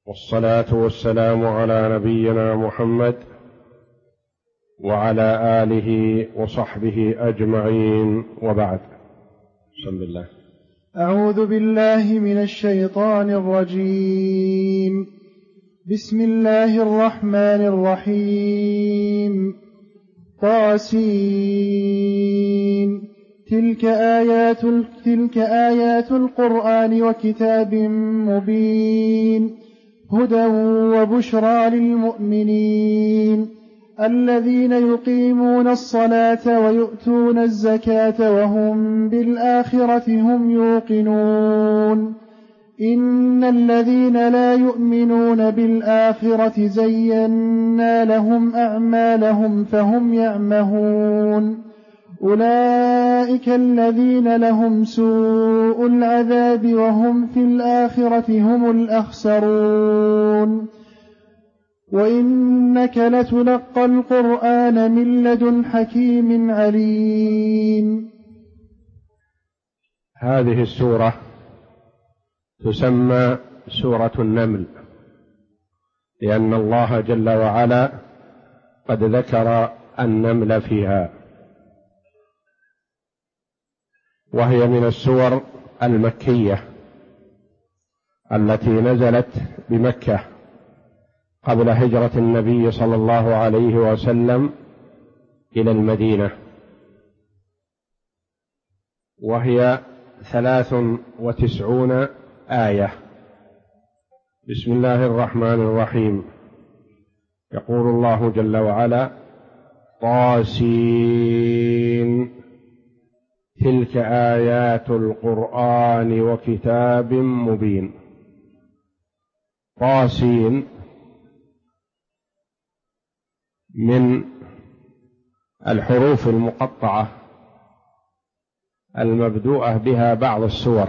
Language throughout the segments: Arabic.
والصلاة والسلام على نبينا محمد وعلى آله وصحبه أجمعين، وبعد. بسم الله. أعوذ بالله من الشيطان الرجيم. بسم الله الرحمن الرحيم. طاسين. تلك آيات القرآن وكتاب مبين، هدى وبشرى للمؤمنين الذين يقيمون الصلاة ويؤتون الزكاة وهم بالآخرة هم يوقنون. إن الذين لا يؤمنون بالآخرة زينا لهم أعمالهم فهم يعمهون. أولئك الذين لهم سوء العذاب وهم في الآخرة هم الأخسرون. وإنك لتلقى القرآن من لدن حكيم عليم. هذه السورة تسمى سورة النمل، لأن الله جل وعلا قد ذكر النمل فيها، وهي من السور المكية التي نزلت بمكة قبل هجرة النبي صلى الله عليه وسلم إلى المدينة، وهي 93 آية. بسم الله الرحمن الرحيم. يقول الله جل وعلا: طاسين تلك آيات القرآن وكتاب مبين. طاسين من الحروف المقطعة المبدوءة بها بعض السور،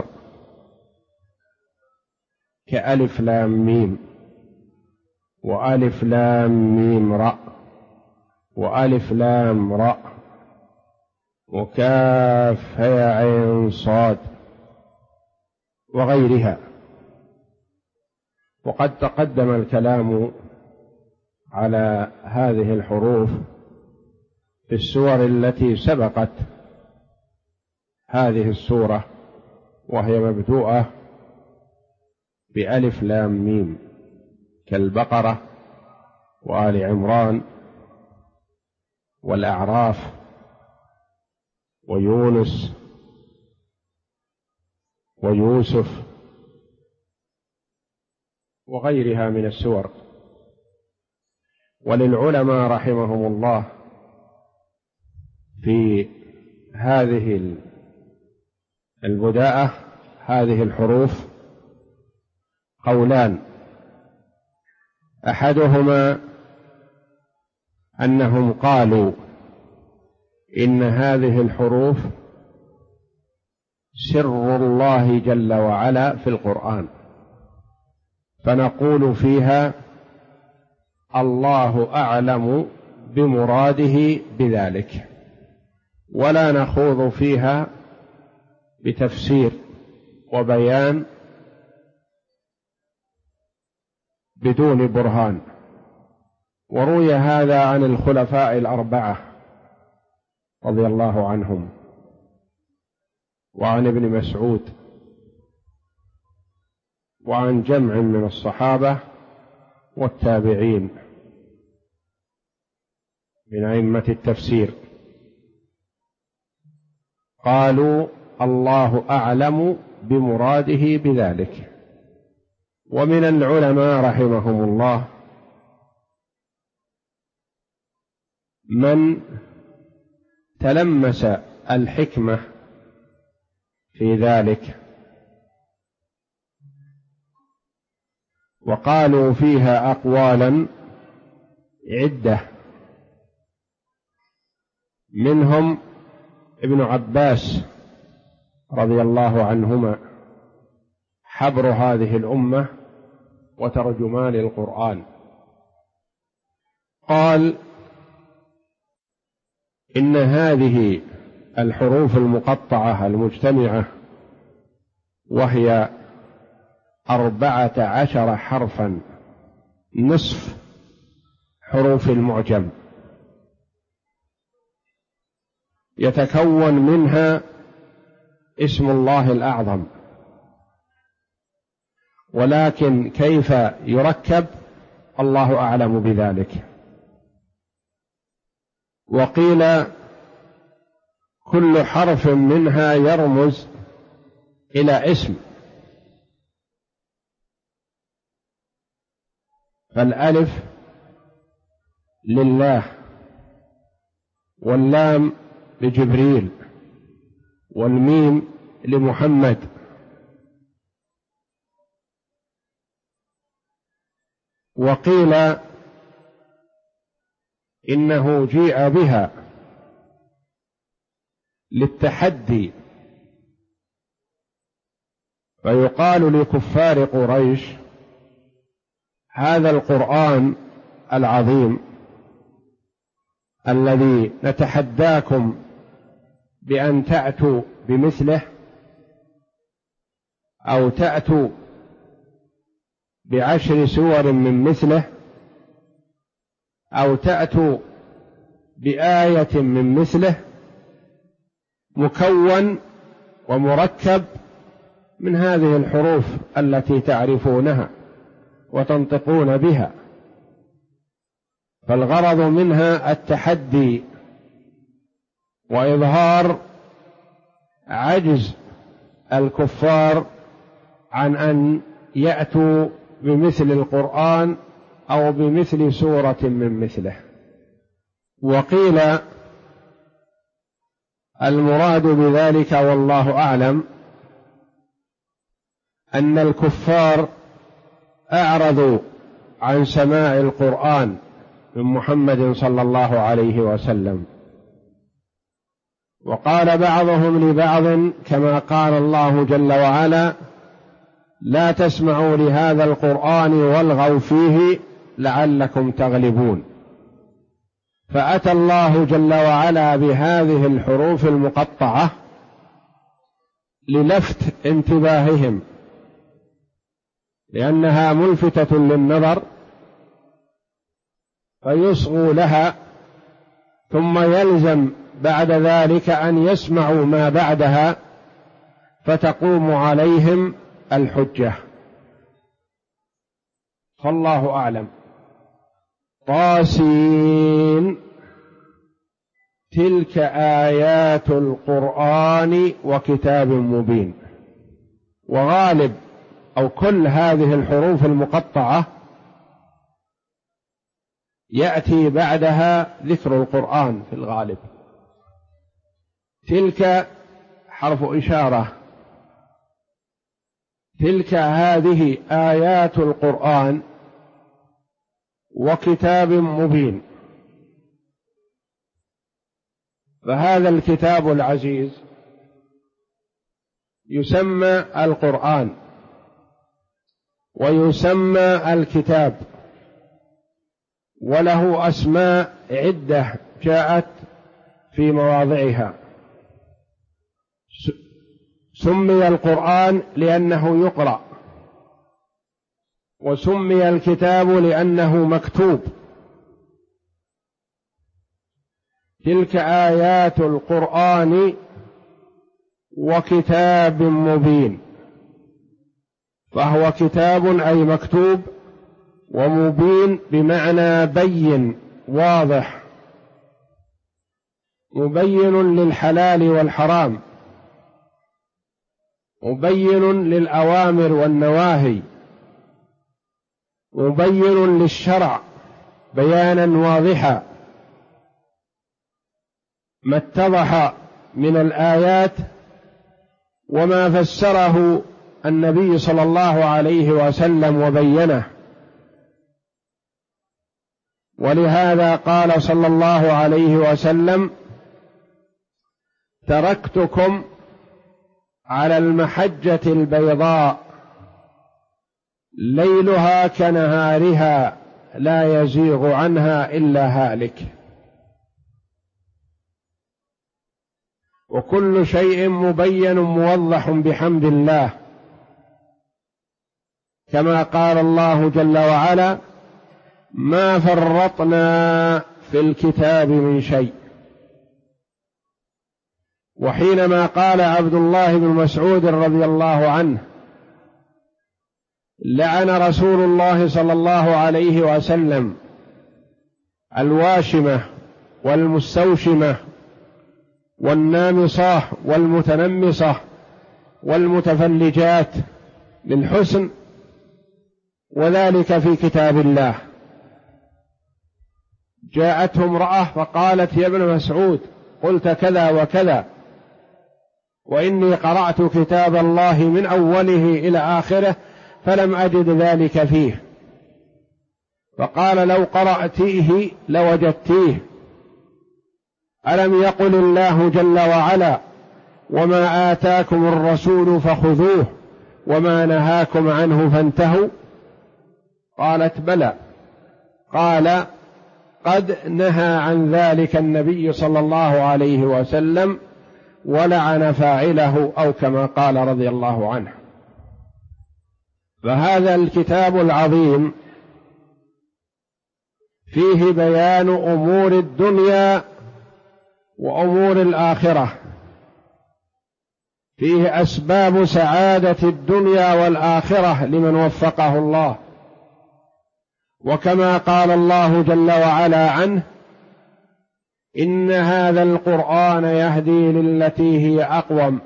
كألف لام ميم، وألف لام ميم راء، وألف لام راء، وكاف هاء عين صاد، وغيرها. وقد تقدم الكلام على هذه الحروف في السور التي سبقت هذه السورة، وهي مبدوءة بألف لام ميم، كالبقرة وآل عمران والأعراف ويونس ويوسف وغيرها من السور. وللعلماء رحمهم الله في هذه البداءة، هذه الحروف، قولان: أحدهما أنهم قالوا إن هذه الحروف سر الله جل وعلا في القرآن، فنقول فيها الله أعلم بمراده بذلك، ولا نخوض فيها بتفسير وبيان بدون برهان. وروي هذا عن الخلفاء الأربعة رضي الله عنهم، وعن ابن مسعود، وعن جمع من الصحابة والتابعين من أئمة التفسير، قالوا الله أعلم بمراده بذلك. ومن العلماء رحمهم الله من تلمس الحكمة في ذلك، وقالوا فيها أقوالا عدة، منهم ابن عباس رضي الله عنهما، حبر هذه الأمة وترجمان القرآن، قال إن هذه الحروف المقطعة المجتمعة، وهي 14 حرفا، نصف حروف المعجم، يتكون منها اسم الله الأعظم، ولكن كيف يركب الله أعلم بذلك. وقيل كل حرف منها يرمز إلى اسم، فالألف لله، واللام لجبريل، والميم لمحمد، وقيل إنه جيء بها للتحدي، فيقال لكفار قريش: هذا القرآن العظيم الذي نتحداكم بأن تأتوا بمثله، أو تأتوا ب10 سور من مثله، أو تأتوا بآية من مثله، مكون ومركب من هذه الحروف التي تعرفونها وتنطقون بها، فالغرض منها التحدي وإظهار عجز الكفار عن أن يأتوا بمثل القرآن أو بمثل سورة من مثله. وقيل المراد بذلك والله أعلم أن الكفار أعرضوا عن سماع القرآن من محمد صلى الله عليه وسلم، وقال بعضهم لبعض كما قال الله جل وعلا: لا تسمعوا لهذا القرآن والغوا فيه لعلكم تغلبون. فأتى الله جل وعلا بهذه الحروف المقطعة للفت انتباههم، لأنها ملفتة للنظر فيصغوا لها، ثم يلزم بعد ذلك أن يسمعوا ما بعدها فتقوم عليهم الحجة. فالله أعلم. طاسين تلك آيات القرآن وكتاب مبين. وغالب أو كل هذه الحروف المقطعة يأتي بعدها ذكر القرآن في الغالب. تلك حرف إشارة، تلك هذه آيات القرآن وكتاب مبين. فهذا الكتاب العزيز يسمى القرآن ويسمى الكتاب، وله أسماء عدة جاءت في مواضعها. سمي القرآن لأنه يقرأ، وسمي الكتاب لأنه مكتوب. تلك آيات القرآن وكتاب مبين، فهو كتاب أي مكتوب، ومبين بمعنى بين واضح، مبين للحلال والحرام، مبين للأوامر والنواهي، مبين للشرع بيانا واضحا. ما اتضح من الآيات وما فسره النبي صلى الله عليه وسلم وبينه. ولهذا قال صلى الله عليه وسلم: تركتكم على المحجة البيضاء ليلها كنهارها لا يزيغ عنها إلا هالك. وكل شيء مبين موضح بحمد الله، كما قال الله جل وعلا: ما فرطنا في الكتاب من شيء. وحينما قال عبد الله بن مسعود رضي الله عنه: لعن رسول الله صلى الله عليه وسلم الواشمة والمستوشمة والنامصة والمتنمصة والمتفلجات للحسن، وذلك في كتاب الله. جاءته امرأة فقالت: يا ابن مسعود، قلت كذا وكذا، وإني قرأت كتاب الله من أوله إلى آخره فلم أجد ذلك فيه. فقال: لو قرأتيه لوجدتيه. ألم يقل الله جل وعلا: وما آتاكم الرسول فخذوه وما نهاكم عنه فانتهوا؟ قالت: بلى. قال: قد نهى عن ذلك النبي صلى الله عليه وسلم ولعن فاعله، أو كما قال رضي الله عنه. فهذا الكتاب العظيم فيه بيان أمور الدنيا وأمور الآخرة، فيه أسباب سعادة الدنيا والآخرة لمن وفقه الله. وكما قال الله جل وعلا عنه: إن هذا القرآن يهدي للتي هي أقوم.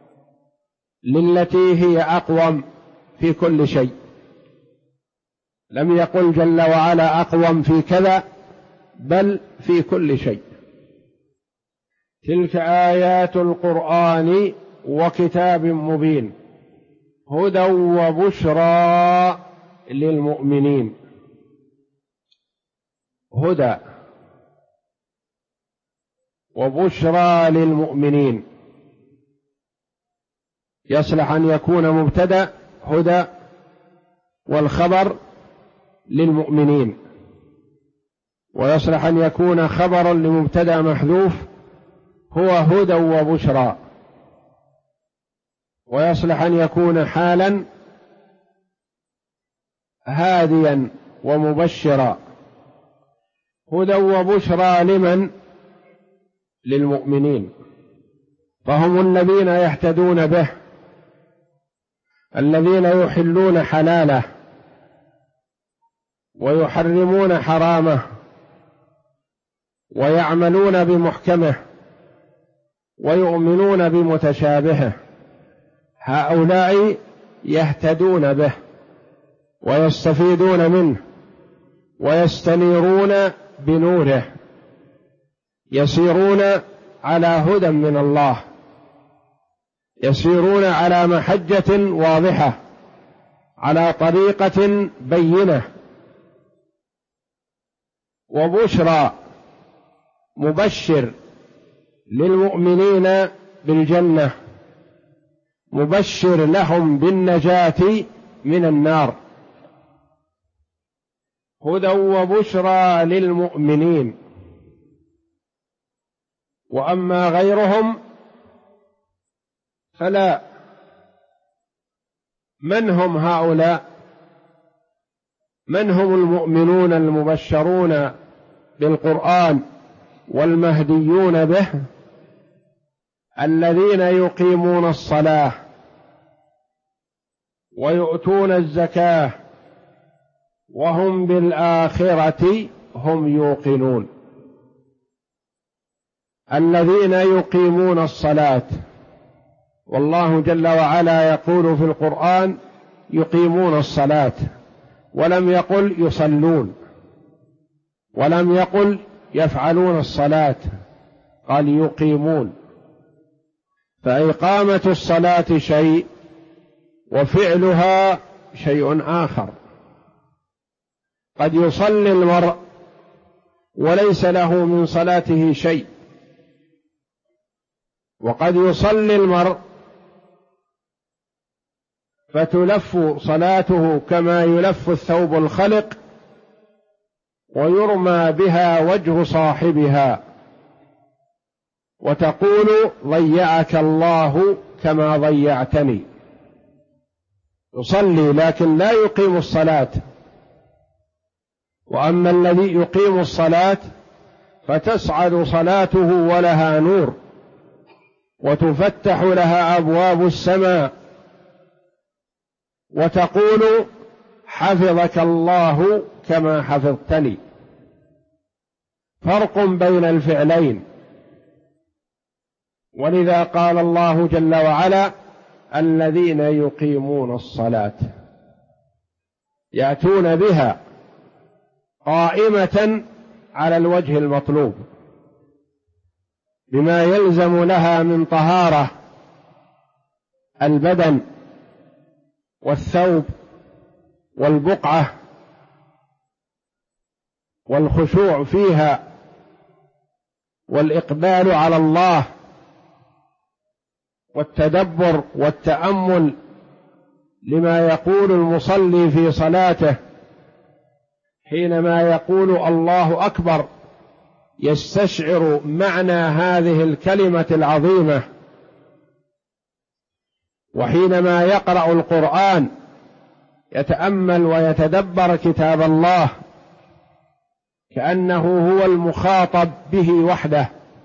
للتي هي أقوم في كل شيء، لم يقل جل وعلا أقوم في كذا، بل في كل شيء. تلك آيات القرآن وكتاب مبين هدى وبشرى للمؤمنين. هدى وبشرى للمؤمنين، يصلح أن يكون مبتدأ هدى والخبر للمؤمنين، ويصلح أن يكون خبرا لمبتدأ محذوف هو هدى وبشرى، ويصلح أن يكون حالا هاديا ومبشرا. هدى وبشرى لمن؟ للمؤمنين، فهم الذين يهتدون به، الذين يحلون حلاله ويحرمون حرامه ويعملون بمحكمه ويؤمنون بمتشابهه. هؤلاء يهتدون به ويستفيدون منه ويستنيرون بنوره، يسيرون على هدى من الله، يسيرون على محجة واضحة، على طريقة بينة. وبشرى مبشر للمؤمنين بالجنة، مبشر لهم بالنجاة من النار. هدى وبشرى للمؤمنين. وأما غيرهم فلا. من هم هؤلاء؟ من هم المؤمنون المبشرون بالقرآن والمهديون به؟ الذين يقيمون الصلاة ويؤتون الزكاة وهم بالآخرة هم يوقنون. الذين يقيمون الصلاة، والله جل وعلا يقول في القرآن: يقيمون الصلاة، ولم يقل يصلون، ولم يقل يفعلون الصلاة، قال يقيمون. فإقامة الصلاة شيء وفعلها شيء آخر. قد يصلي المرء وليس له من صلاته شيء، وقد يصلي المرء فتلف صلاته كما يلف الثوب الخلق ويرمى بها وجه صاحبها، وتقول: ضيعك الله كما ضيعتني. يصلي لكن لا يقيم الصلاة. وأما الذي يقيم الصلاة فتصعد صلاته ولها نور، وتفتح لها أبواب السماء، وتقول حفظك الله كما حفظتني. فرق بين الفعلين. ولذا قال الله جل وعلا الذين يقيمون الصلاة، يأتون بها قائمة على الوجه المطلوب بما يلزم لها من طهارة البدن والثوب والبقعة والخشوع فيها والإقبال على الله والتدبر والتأمل لما يقول المصلي في صلاته حينما يقول الله أكبر، يستشعر معنى هذه الكلمة العظيمة. وحينما يقرأ القرآن يتأمل ويتدبر كتاب الله كأنه هو المخاطب به وحده.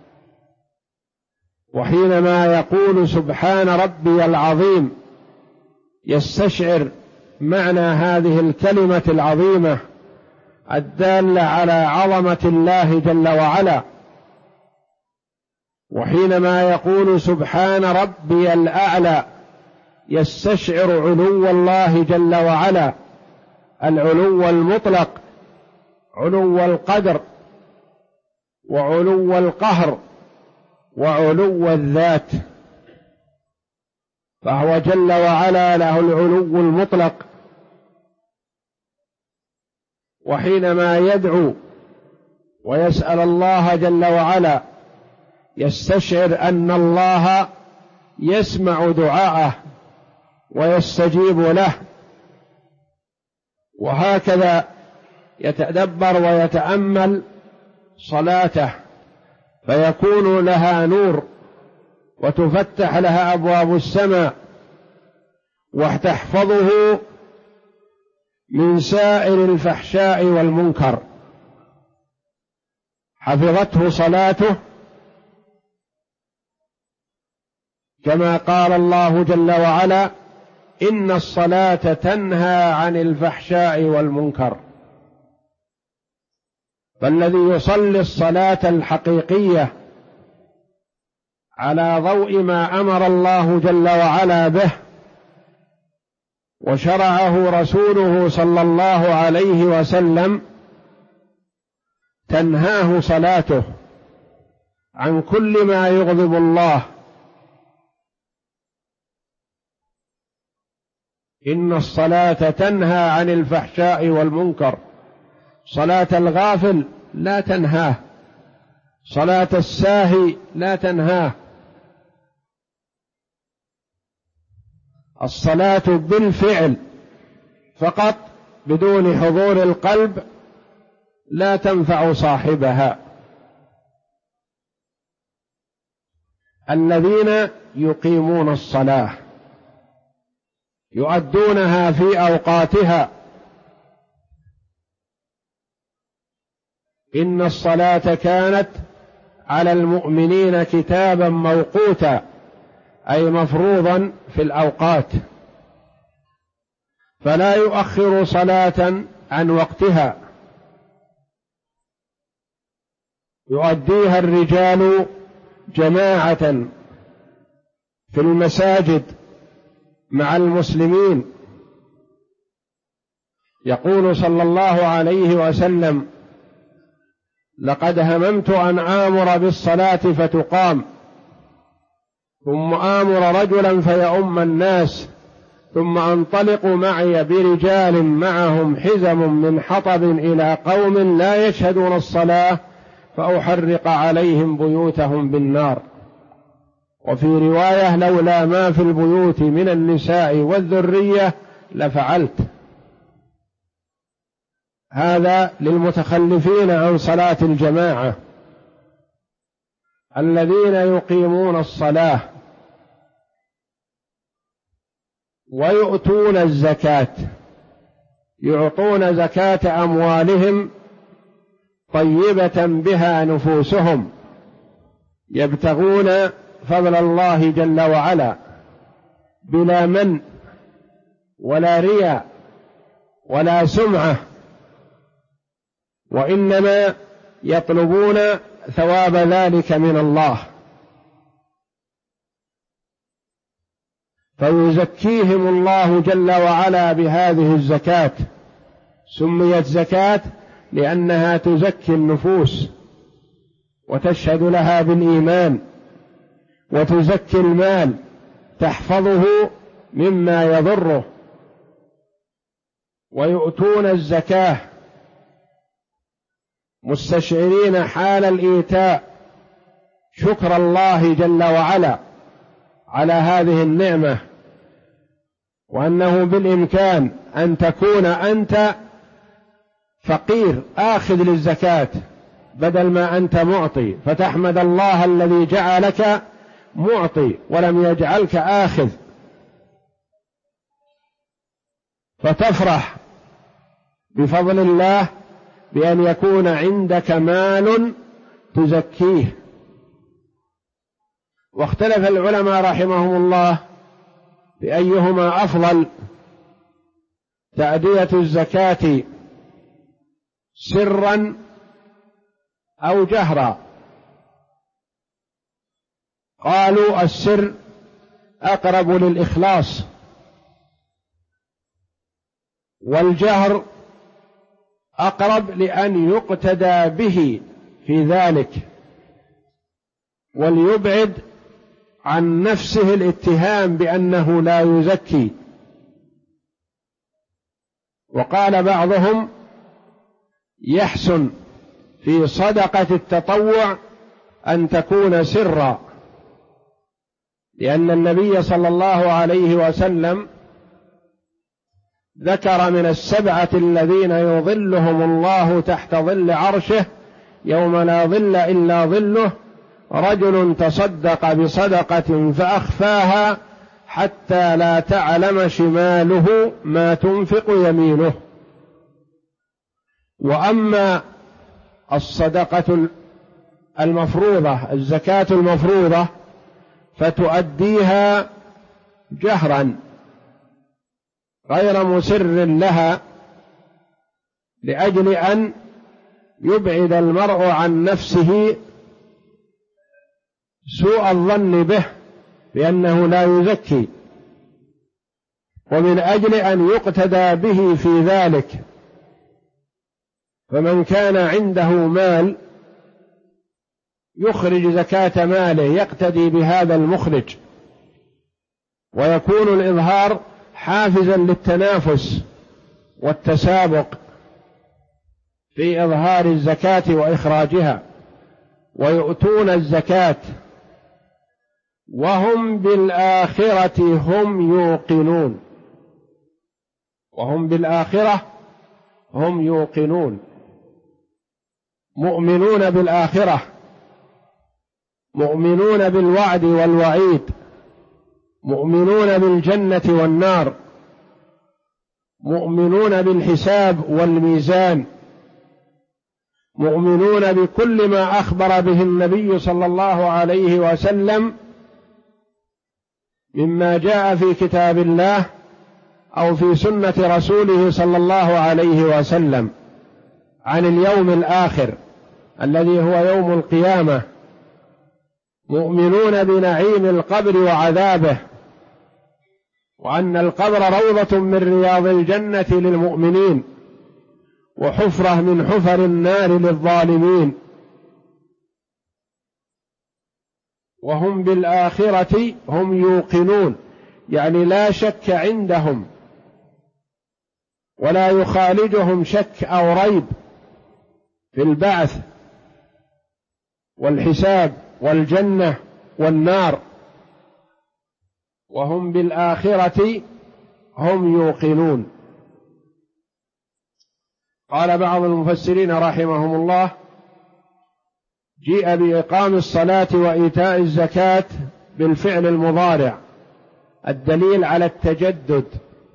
وحينما يقول سبحان ربي العظيم يستشعر معنى هذه الكلمة العظيمة الدالة على عظمة الله جل وعلا. وحينما يقول سبحان ربي الأعلى يستشعر علو الله جل وعلا، العلو المطلق، علو القدر وعلو القهر وعلو الذات، فهو جل وعلا له العلو المطلق. وحينما يدعو ويسأل الله جل وعلا يستشعر أن الله يسمع دعاءه ويستجيب له. وهكذا يتدبر ويتأمل صلاته فيكون لها نور وتفتح لها أبواب السماء وتحفظه من سائر الفحشاء والمنكر. حفظته صلاته كما قال الله جل وعلا إن الصلاة تنهى عن الفحشاء والمنكر. فالذي يصلي الصلاة الحقيقية على ضوء ما أمر الله جل وعلا به وشرعه رسوله صلى الله عليه وسلم تنهاه صلاته عن كل ما يغضب الله. إن الصلاة تنهى عن الفحشاء والمنكر. صلاة الغافل لا تنهاه، صلاة الساهي لا تنهاه. الصلاة بالفعل فقط بدون حضور القلب لا تنفع صاحبها. الذين يقيمون الصلاة يؤدونها في أوقاتها. إن الصلاة كانت على المؤمنين كتابا موقوتا، أي مفروضا في الأوقات، فلا يؤخر صلاة عن وقتها. يؤديها الرجال جماعة في المساجد مع المسلمين. يقول صلى الله عليه وسلم لقد هممت أن آمر بالصلاة فتقام، ثم آمر رجلا فيؤم الناس، ثم أنطلق معي برجال معهم حزم من حطب إلى قوم لا يشهدون الصلاة فأحرق عليهم بيوتهم بالنار. وفي رواية لولا ما في البيوت من النساء والذرية لفعلت. هذا للمتخلفين عن صلاة الجماعة. الذين يقيمون الصلاة ويؤتون الزكاة، يعطون زكاة أموالهم طيبة بها نفوسهم، يبتغون فضل الله جل وعلا بلا من ولا رياء ولا سمعة، وإنما يطلبون ثواب ذلك من الله، فيزكيهم الله جل وعلا بهذه الزكاة. سميت زكاة لأنها تزكي النفوس وتشهد لها بالإيمان، وتزكي المال تحفظه مما يضره. ويؤتون الزكاة مستشعرين حال الإيتاء، شكر الله جل وعلا على هذه النعمة، وأنه بالإمكان أن تكون أنت فقير آخذ للزكاة بدل ما أنت معطي، فتحمد الله الذي جعلك معطي ولم يجعلك آخذ، فتفرح بفضل الله بأن يكون عندك مال تزكيه. واختلف العلماء رحمهم الله بأيهما أفضل، تأدية الزكاة سرا أو جهرا. قالوا السر أقرب للإخلاص، والجهر أقرب لأن يقتدى به في ذلك، وليبعد عن نفسه الاتهام بأنه لا يزكي. وقال بعضهم يحسن في صدقة التطوع أن تكون سرا، لأن النبي صلى الله عليه وسلم ذكر من السبعة الذين يظلهم الله تحت ظل عرشه يوم لا ظل إلا ظله: رجل تصدق بصدقة فأخفاها حتى لا تعلم شماله ما تنفق يمينه. وأما الصدقة المفروضة، الزكاة المفروضة، فتؤديها جهرا غير مسر لها، لأجل أن يبعد المرء عن نفسه سوء الظن به بأنه لا يزكي، ومن أجل أن يقتدى به في ذلك. فمن كان عنده مال يخرج زكاة ماله يقتدي بهذا المخرج، ويكون الإظهار حافزا للتنافس والتسابق في إظهار الزكاة وإخراجها. ويؤتون الزكاة وهم بالآخرة هم يوقنون، وهم بالآخرة هم يوقنون، مؤمنون بالآخرة، مؤمنون بالوعد والوعيد، مؤمنون بالجنة والنار، مؤمنون بالحساب والميزان، مؤمنون بكل ما أخبر به النبي صلى الله عليه وسلم مما جاء في كتاب الله أو في سنة رسوله صلى الله عليه وسلم عن اليوم الآخر الذي هو يوم القيامة، مؤمنون بنعيم القبر وعذابه، وأن القبر روضة من رياض الجنة للمؤمنين وحفرة من حفر النار للظالمين. وهم بالآخرة هم يوقنون، يعني لا شك عندهم ولا يخالجهم شك أو ريب في البعث والحساب والجنة والنار، وهم بالآخرة هم يوقنون. قال بعض المفسرين رحمهم الله: جيء بإقام الصلاة وإيتاء الزكاة بالفعل المضارع الدليل على التجدد،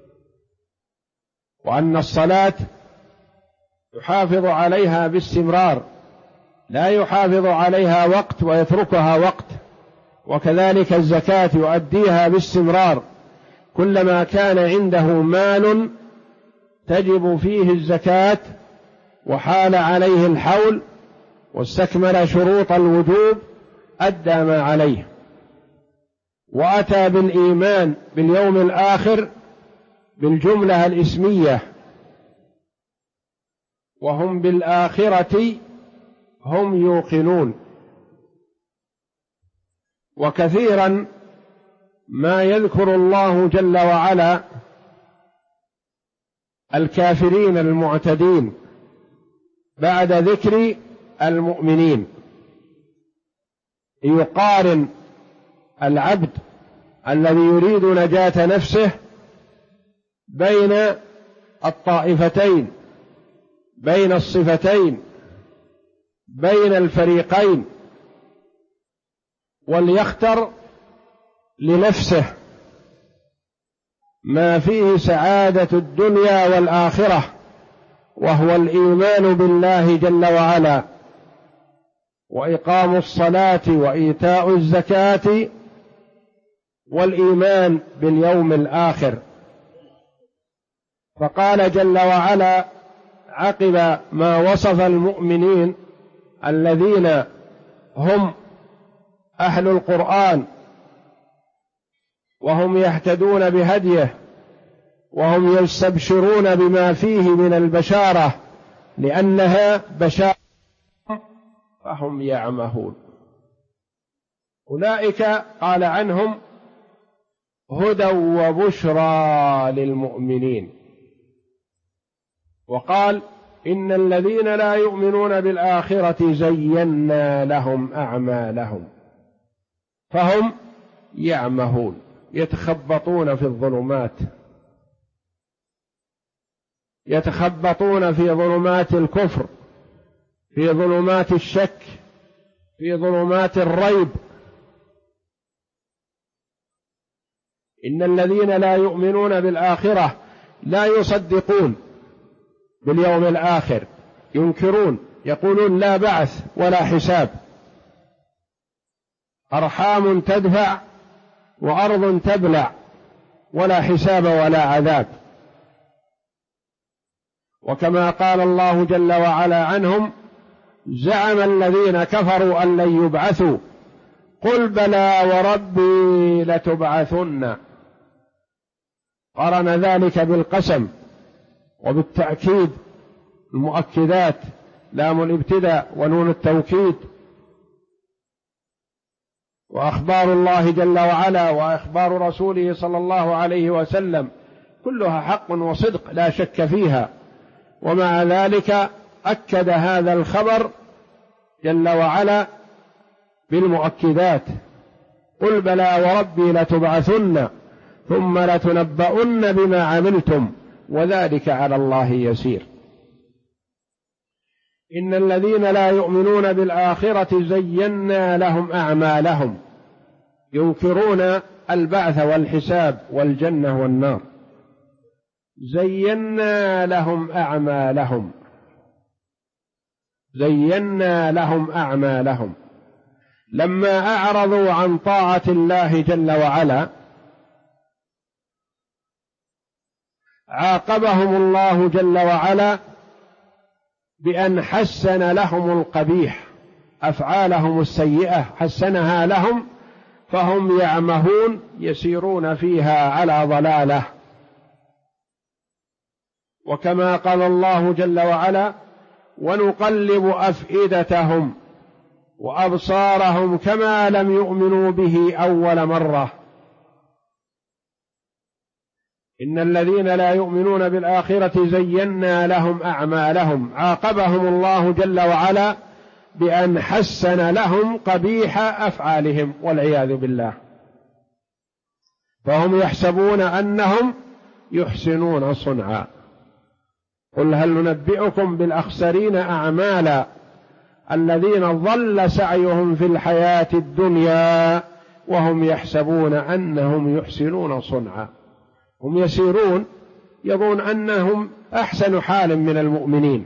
وأن الصلاة يحافظ عليها باستمرار، لا يحافظ عليها وقت ويتركها وقت، وكذلك الزكاة يؤديها باستمرار، كلما كان عنده مال تجب فيه الزكاة وحال عليه الحول واستكمل شروط الوجوب أدى ما عليه، وأتى بالإيمان باليوم الآخر بالجملة الإسمية، وهم بالآخرة هم يوقنون. وكثيرا ما يذكر الله جل وعلا الكافرين المعتدين بعد ذكر المؤمنين، يقارن العبد الذي يريد نجاة نفسه بين الطائفتين، بين الصفتين، بين الفريقين، وليختر لنفسه ما فيه سعادة الدنيا والآخرة، وهو الإيمان بالله جل وعلا، وإقام الصلاة وإيتاء الزكاة، والإيمان باليوم الآخر. فقال جل وعلا عقب ما وصف المؤمنين الذين هم أهل القرآن وهم يهتدون بهديه وهم يستبشرون بما فيه من البشارة لأنها بشارة فهم يعمهون. أولئك قال عنهم هدى وبشرى للمؤمنين، وقال إن الذين لا يؤمنون بالآخرة زينا لهم أعمالهم فهم يعمهون، يتخبطون في الظلمات، يتخبطون في ظلمات الكفر، في ظلمات الشك، في ظلمات الريب. إن الذين لا يؤمنون بالآخرة لا يصدقون باليوم الآخر، ينكرون، يقولون لا بعث ولا حساب، أرحام تدفع وأرض تبلع، ولا حساب ولا عذاب. وكما قال الله جل وعلا عنهم زعم الذين كفروا أن لن يبعثوا قل بلى وربي لتبعثن، قرن ذلك بالقسم وبالتأكيد، المؤكدات لام الابتداء ونون التوكيد. وأخبار الله جل وعلا وأخبار رسوله صلى الله عليه وسلم كلها حق وصدق لا شك فيها، ومع ذلك أكد هذا الخبر جل وعلا بالمؤكدات قل بلى وربي لتبعثن ثم لتنبؤن بما عملتم وذلك على الله يسير. إن الذين لا يؤمنون بالآخرة زينا لهم أعمالهم، ينكرون البعث والحساب والجنة والنار، زينا لهم أعمالهم، زينا لهم أعمالهم. لما أعرضوا عن طاعة الله جل وعلا عاقبهم الله جل وعلا بأن حسن لهم القبيح، أفعالهم السيئة حسنها لهم فهم يعمهون يسيرون فيها على ضلالة. وكما قال الله جل وعلا ونقلب أفئدتهم وأبصارهم كما لم يؤمنوا به أول مرة. إن الذين لا يؤمنون بالآخرة زينا لهم أعمالهم، عاقبهم الله جل وعلا بأن حسن لهم قبيح أفعالهم والعياذ بالله، فهم يحسبون أنهم يحسنون صنعا. قل هل ننبئكم بالأخسرين أعمالا الذين ضل سعيهم في الحياة الدنيا وهم يحسبون أنهم يحسنون صنعا. هم يسيرون يظن أنهم أحسن حال من المؤمنين،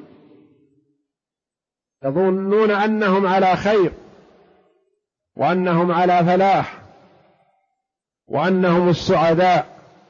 يظنون أنهم على خير وأنهم على فلاح وأنهم السعداء،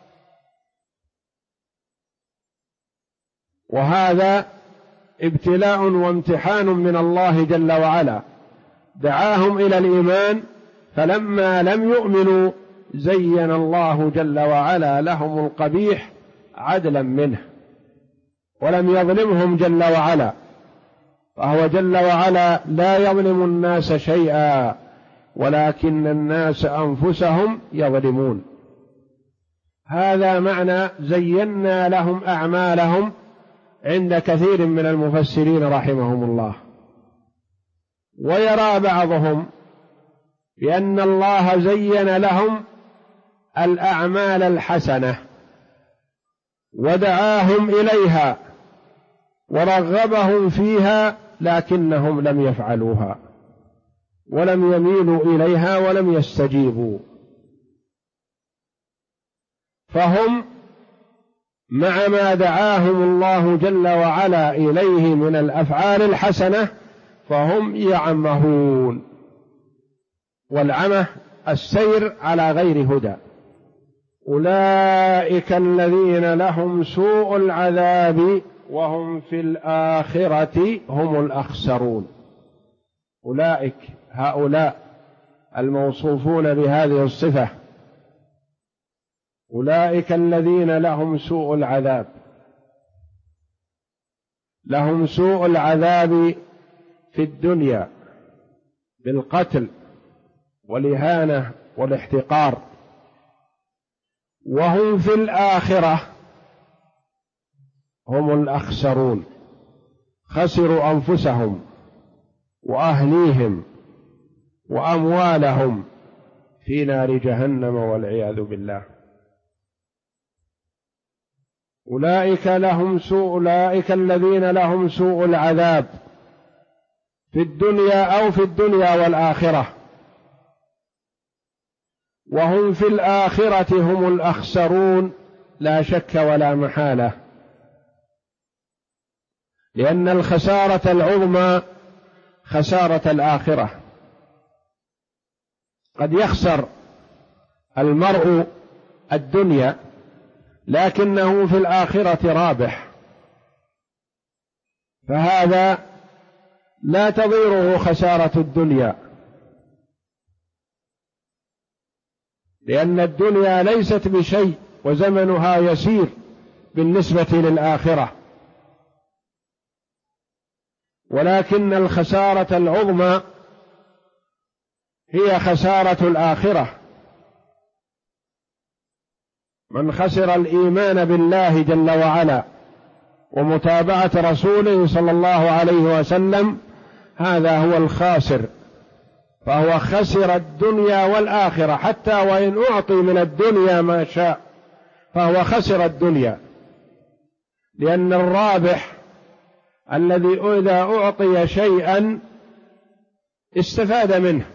وهذا ابتلاء وامتحان من الله جل وعلا، دعاهم إلى الإيمان فلما لم يؤمنوا زين الله جل وعلا لهم القبيح عدلا منه ولم يظلمهم جل وعلا، فهو جل وعلا لا يظلم الناس شيئا ولكن الناس أنفسهم يظلمون. هذا معنى زينا لهم أعمالهم عند كثير من المفسرين رحمهم الله. ويرى بعضهم بأن الله زين لهم الأعمال الحسنة ودعاهم إليها ورغبهم فيها لكنهم لم يفعلوها ولم يميلوا إليها ولم يستجيبوا، فهم مع ما دعاهم الله جل وعلا إليه من الأفعال الحسنة فهم يعمهون، والعمه السير على غير هدى. أولئك الذين لهم سوء العذاب وهم في الآخرة هم الأخسرون. أولئك هؤلاء الموصوفون بهذه الصفة، أولئك الذين لهم سوء العذاب، لهم سوء العذاب في الدنيا بالقتل والإهانة والاحتقار، وهم في الآخرة هم الأخسرون، خسروا أنفسهم وأهليهم وأموالهم في نار جهنم والعياذ بالله. أولئك الذين لهم سوء العذاب في الدنيا أو في الدنيا والآخرة، وهم في الآخرة هم الأخسرون لا شك ولا محالة، لأن الخسارة العظمى خسارة الآخرة. قد يخسر المرء الدنيا لكنه في الآخرة رابح، فهذا لا تضيره خسارة الدنيا، لأن الدنيا ليست بشيء وزمنها يسير بالنسبة للآخرة، ولكن الخسارة العظمى هي خسارة الآخرة. من خسر الإيمان بالله جل وعلا ومتابعة رسوله صلى الله عليه وسلم هذا هو الخاسر، فهو خسر الدنيا والآخرة، حتى وإن أعطي من الدنيا ما شاء فهو خسر الدنيا، لأن الرابح الذي إذا أعطي شيئا استفاد منه،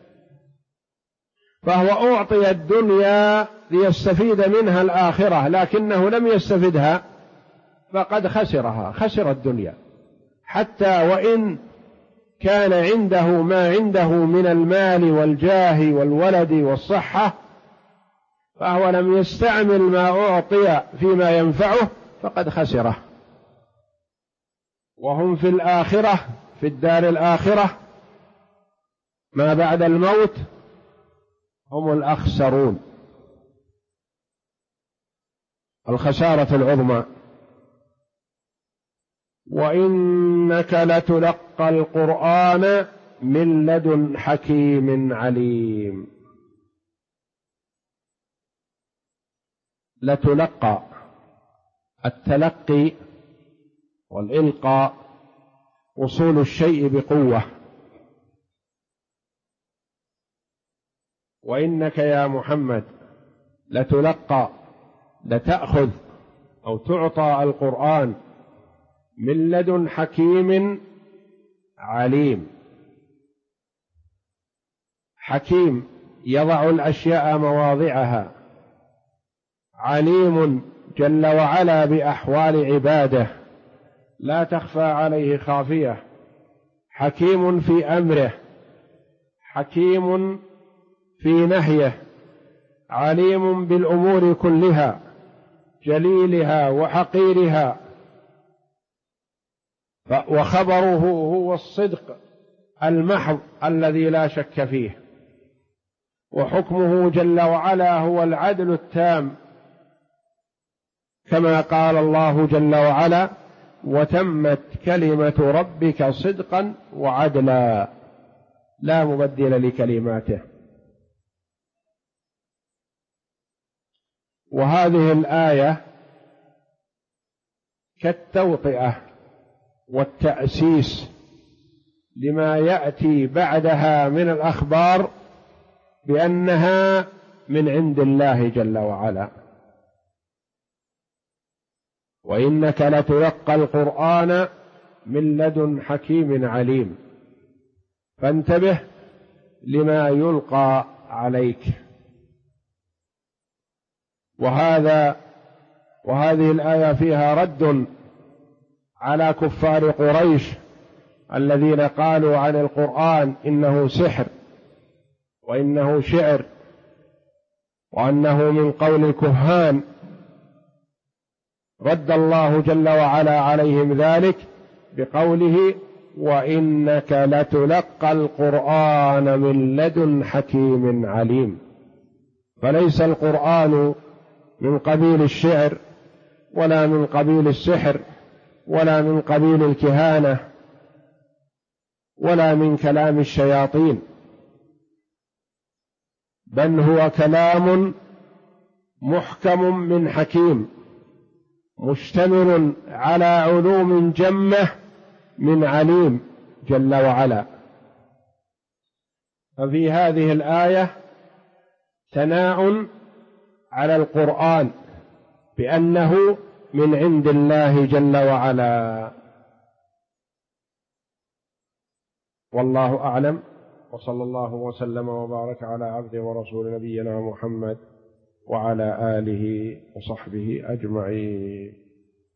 فهو أعطي الدنيا ليستفيد منها الآخرة لكنه لم يستفدها فقد خسرها، خسر الدنيا، حتى وإن كان عنده ما عنده من المال والجاه والولد والصحة فهو لم يستعمل ما أعطي فيما ينفعه فقد خسره. وهم في الآخرة في الدار الآخرة ما بعد الموت هم الأخسرون، الخسارة العظمى. وإنك لتلقى القرآن من لدن حكيم عليم. لتلقى، التلقي والإلقاء وصول الشيء بقوة. وإنك يا محمد لتلقى، لتأخذ أو تعطى القرآن من لدن حكيم عليم. حكيم يضع الأشياء مواضعها، عليم جل وعلا بأحوال عباده لا تخفى عليه خافية، حكيم في أمره، حكيم في نهيه، عليم بالأمور كلها جليلها وحقيرها، وخبره هو الصدق المحض الذي لا شك فيه، وحكمه جل وعلا هو العدل التام، كما قال الله جل وعلا: وتمت كلمة ربك صدقا وعدلا لا مبدل لكلماته. وهذه الآية كالتوطئة والتأسيس لما يأتي بعدها من الأخبار بأنها من عند الله جل وعلا. وإنك لتلقى القرآن من لدن حكيم عليم، فانتبه لما يلقى عليك. وهذه الآية فيها رد على كفار قريش الذين قالوا عن القرآن إنه سحر وإنه شعر وأنه من قول الكهان. رد الله جل وعلا عليهم ذلك بقوله: وإنك لتلقى القرآن من لدن حكيم عليم. فليس القرآن من قبيل الشعر ولا من قبيل السحر ولا من قبيل الكهانة ولا من كلام الشياطين، بل هو كلام محكم من حكيم مشتمل على علوم جمة من عليم جل وعلا. ففي هذه الآية ثناء على القرآن بأنه من عند الله جل وعلا. والله أعلم، وصلى الله وسلم وبارك على عبده ورسول نبينا محمد وعلى آله وصحبه أجمعين.